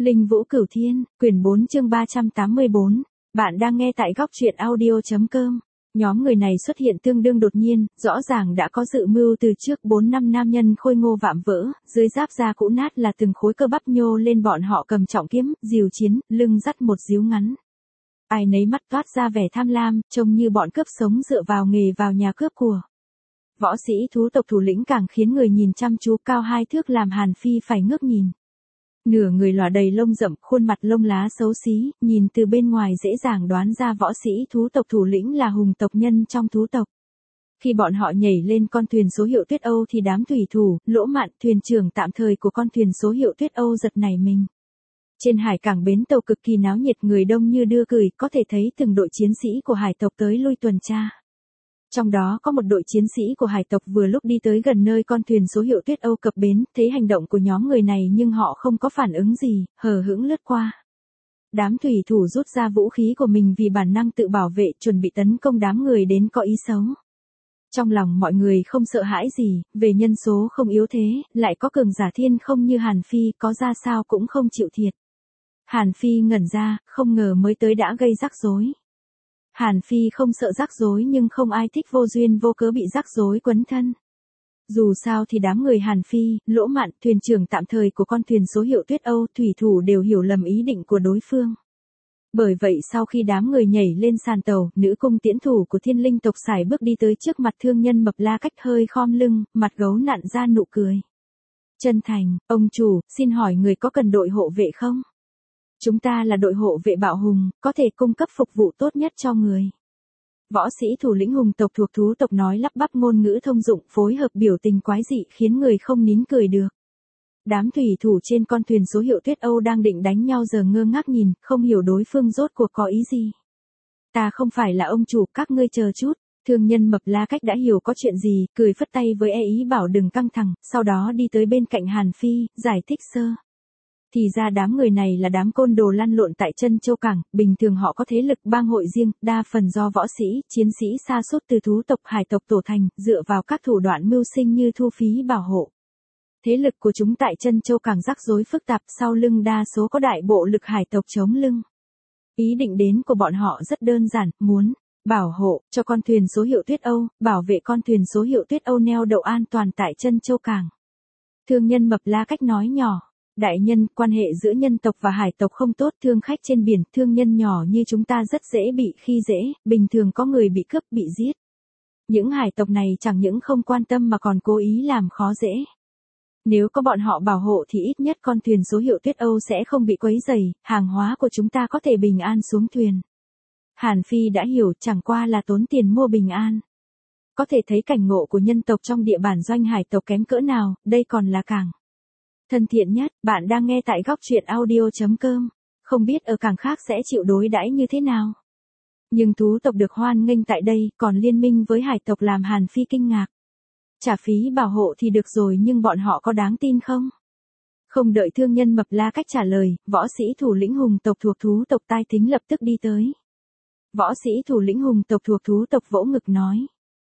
Linh Vũ Cửu Thiên, quyển 4 chương 384. Bạn đang nghe tại góc truyện audio.com. Nhóm người này xuất hiện tương đương đột nhiên, rõ ràng đã có dự mưu từ trước. 4-5 nam nhân khôi ngô vạm vỡ, dưới giáp da cũ nát là từng khối cơ bắp nhô lên, bọn họ cầm trọng kiếm, rìu chiến, lưng dắt một díu ngắn. Ai nấy mắt toát ra vẻ tham lam, trông như bọn cướp sống dựa vào nghề vào nhà cướp của. Võ sĩ thú tộc thủ lĩnh càng khiến người nhìn chăm chú, cao 2 thước làm Hàn Phi phải ngước nhìn. Nửa người lòa đầy lông rậm, khuôn mặt lông lá xấu xí, nhìn từ bên ngoài dễ dàng đoán ra võ sĩ thú tộc thủ lĩnh là hùng tộc nhân trong thú tộc. Khi bọn họ nhảy lên con thuyền số hiệu Tuyết Âu thì đám thủy thủ, Lỗ Mạn, thuyền trưởng tạm thời của con thuyền số hiệu Tuyết Âu giật nảy mình. Trên hải cảng bến tàu cực kỳ náo nhiệt, người đông như đưa cười, có thể thấy từng đội chiến sĩ của hải tộc tới lui tuần tra. Trong đó có một đội chiến sĩ của hải tộc vừa lúc đi tới gần nơi con thuyền số hiệu Tuyết Âu cập bến, thấy hành động của nhóm người này nhưng họ không có phản ứng gì, hờ hững lướt qua. Đám thủy thủ rút ra vũ khí của mình vì bản năng tự bảo vệ, chuẩn bị tấn công đám người đến có ý xấu. Trong lòng mọi người không sợ hãi gì, về nhân số không yếu thế, lại có cường giả thiên không như Hàn Phi, có ra sao cũng không chịu thiệt. Hàn Phi ngẩn ra, không ngờ mới tới đã gây rắc rối. Hàn Phi không sợ rắc rối nhưng không ai thích vô duyên vô cớ bị rắc rối quấn thân. Dù sao thì đám người Hàn Phi, Lỗ Mạn, thuyền trưởng tạm thời của con thuyền số hiệu Tuyết Âu, thủy thủ đều hiểu lầm ý định của đối phương. Bởi vậy sau khi đám người nhảy lên sàn tàu, nữ cung tiễn thủ của Thiên Linh tộc sải bước đi tới trước mặt thương nhân Mập La Cách, hơi khom lưng, mặt gấu nặn ra nụ cười. Chân thành, ông chủ, xin hỏi người có cần đội hộ vệ không? Chúng ta là đội hộ vệ bạo hùng, có thể cung cấp phục vụ tốt nhất cho người. Võ sĩ thủ lĩnh hùng tộc thuộc thú tộc nói lắp bắp, ngôn ngữ thông dụng, phối hợp biểu tình quái dị khiến người không nín cười được. Đám thủy thủ trên con thuyền số hiệu Tuyết Âu đang định đánh nhau giờ ngơ ngác nhìn, không hiểu đối phương rốt cuộc có ý gì. Ta không phải là ông chủ, các ngươi chờ chút. Thương nhân Mập La Cách đã hiểu có chuyện gì, cười phất tay với ý bảo đừng căng thẳng, sau đó đi tới bên cạnh Hàn Phi, giải thích sơ. Thì ra đám người này là đám côn đồ lăn lộn tại Trân Châu Cảng, bình thường họ có thế lực bang hội riêng, đa phần do võ sĩ, chiến sĩ sa sút từ thú tộc hải tộc tổ thành, dựa vào các thủ đoạn mưu sinh như thu phí bảo hộ. Thế lực của chúng tại Trân Châu Cảng rắc rối phức tạp, sau lưng đa số có đại bộ lực hải tộc chống lưng. Ý định đến của bọn họ rất đơn giản, muốn bảo hộ cho con thuyền số hiệu Tuyết Âu, bảo vệ con thuyền số hiệu Tuyết Âu neo đậu an toàn tại Trân Châu Cảng. Thương nhân Mập La Cách nói nhỏ. Đại nhân, quan hệ giữa nhân tộc và hải tộc không tốt, thương khách trên biển, thương nhân nhỏ như chúng ta rất dễ bị khi dễ, bình thường có người bị cướp, bị giết. Những hải tộc này chẳng những không quan tâm mà còn cố ý làm khó dễ. Nếu có bọn họ bảo hộ thì ít nhất con thuyền số hiệu Tuyết Âu sẽ không bị quấy rầy, hàng hóa của chúng ta có thể bình an xuống thuyền. Hàn Phi đã hiểu, chẳng qua là tốn tiền mua bình an. Có thể thấy cảnh ngộ của nhân tộc trong địa bàn doanh hải tộc kém cỡ nào, đây còn là cảng thân thiện nhất. Bạn đang nghe tại góc truyện audio.com. Không biết ở cảng khác sẽ chịu đối đãi như thế nào. Nhưng thú tộc được hoan nghênh tại đây, còn liên minh với hải tộc làm Hàn Phi kinh ngạc. Trả phí bảo hộ thì được rồi, nhưng bọn họ có đáng tin không? Không đợi thương nhân Mập La Cách trả lời, võ sĩ thủ lĩnh hùng tộc thuộc thú tộc Tai Thính lập tức đi tới. Võ sĩ thủ lĩnh hùng tộc thuộc thú tộc vỗ ngực nói.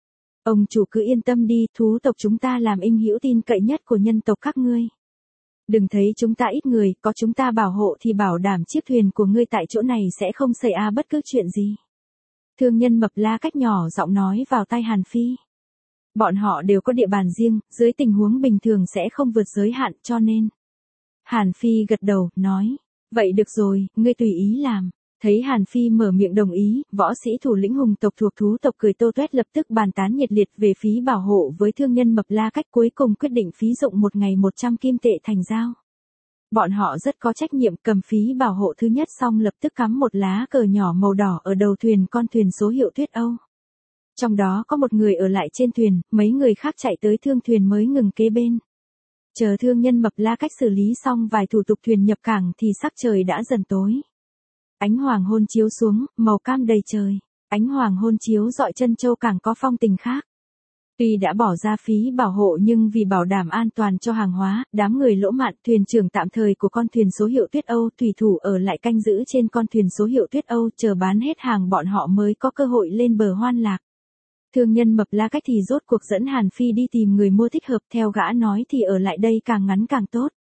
Ông chủ cứ yên tâm đi, thú tộc chúng ta làm inh hữu tin cậy nhất của nhân tộc các ngươi. Đừng thấy chúng ta ít người, có chúng ta bảo hộ thì bảo đảm chiếc thuyền của ngươi tại chỗ này sẽ không xảy ra bất cứ chuyện gì. Thương nhân Mập La Cách nhỏ giọng nói vào tai Hàn Phi. Bọn họ đều có địa bàn riêng, dưới tình huống bình thường sẽ không vượt giới hạn, cho nên. Hàn Phi gật đầu, nói. Vậy được rồi, ngươi tùy ý làm. Thấy Hàn Phi mở miệng đồng ý, võ sĩ thủ lĩnh hùng tộc thuộc thú tộc cười tô toét, lập tức bàn tán nhiệt liệt về phí bảo hộ với thương nhân Mập La Cách, cuối cùng quyết định phí dụng một ngày 100 kim tệ thành giao. Bọn họ rất có trách nhiệm, cầm phí bảo hộ thứ nhất xong lập tức cắm một lá cờ nhỏ màu đỏ ở đầu thuyền con thuyền số hiệu Tuyết Âu. Trong đó có một người ở lại trên thuyền, mấy người khác chạy tới thương thuyền mới ngừng kế bên. Chờ thương nhân Mập La Cách xử lý xong vài thủ tục thuyền nhập cảng thì sắc trời đã dần tối. Ánh hoàng hôn chiếu xuống, màu cam đầy trời. Ánh hoàng hôn chiếu rọi Trân Châu Cảng có phong tình khác. Tuy đã bỏ ra phí bảo hộ nhưng vì bảo đảm an toàn cho hàng hóa, đám người Lỗ Mạn, thuyền trưởng tạm thời của con thuyền số hiệu Tuyết Âu, thủy thủ ở lại canh giữ trên con thuyền số hiệu Tuyết Âu, chờ bán hết hàng bọn họ mới có cơ hội lên bờ hoan lạc. Thương nhân Mập La Cách thì rốt cuộc dẫn Hàn Phi đi tìm người mua thích hợp, theo gã nói thì ở lại đây càng ngắn càng tốt.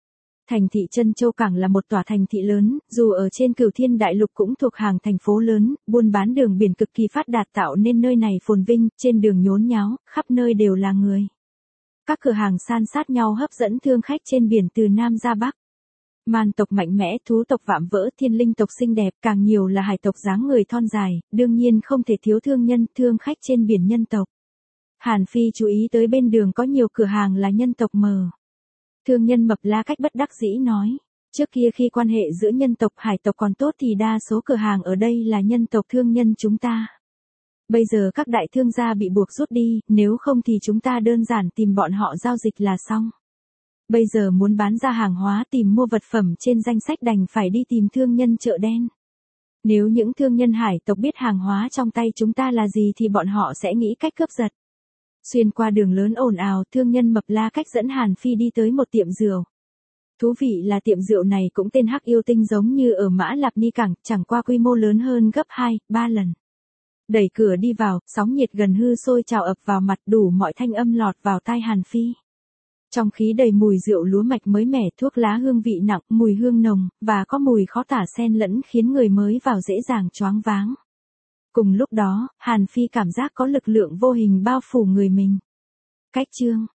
Thành thị Trân Châu càng là một tòa thành thị lớn, dù ở trên Cửu Thiên Đại Lục cũng thuộc hàng thành phố lớn, buôn bán đường biển cực kỳ phát đạt tạo nên nơi này phồn vinh, trên đường nhốn nháo, khắp nơi đều là người. Các cửa hàng san sát nhau hấp dẫn thương khách trên biển từ Nam ra Bắc. Man tộc mạnh mẽ, thú tộc vạm vỡ, thiên linh tộc xinh đẹp, càng nhiều là hải tộc dáng người thon dài, đương nhiên không thể thiếu thương nhân, thương khách trên biển nhân tộc. Hàn Phi chú ý tới bên đường có nhiều cửa hàng là nhân tộc mờ. Thương nhân Mập La Cách bất đắc dĩ nói, trước kia khi quan hệ giữa nhân tộc hải tộc còn tốt thì đa số cửa hàng ở đây là nhân tộc thương nhân chúng ta. Bây giờ các đại thương gia bị buộc rút đi, nếu không thì chúng ta đơn giản tìm bọn họ giao dịch là xong. Bây giờ muốn bán ra hàng hóa tìm mua vật phẩm trên danh sách đành phải đi tìm thương nhân chợ đen. Nếu những thương nhân hải tộc biết hàng hóa trong tay chúng ta là gì thì bọn họ sẽ nghĩ cách cướp giật. Xuyên qua đường lớn ồn ào, thương nhân Mập La Cách dẫn Hàn Phi đi tới một tiệm rượu. Thú vị là tiệm rượu này cũng tên Hắc Yêu Tinh giống như ở Mã Lạp Ni Cảng, chẳng qua quy mô lớn hơn gấp 2, 3 lần. Đẩy cửa đi vào, sóng nhiệt gần hư sôi trào ập vào mặt, đủ mọi thanh âm lọt vào tai Hàn Phi. Trong khí đầy mùi rượu lúa mạch mới mẻ, thuốc lá hương vị nặng, mùi hương nồng, và có mùi khó tả xen lẫn khiến người mới vào dễ dàng choáng váng. Cùng lúc đó, Hàn Phi cảm giác có lực lượng vô hình bao phủ người mình. Cách chương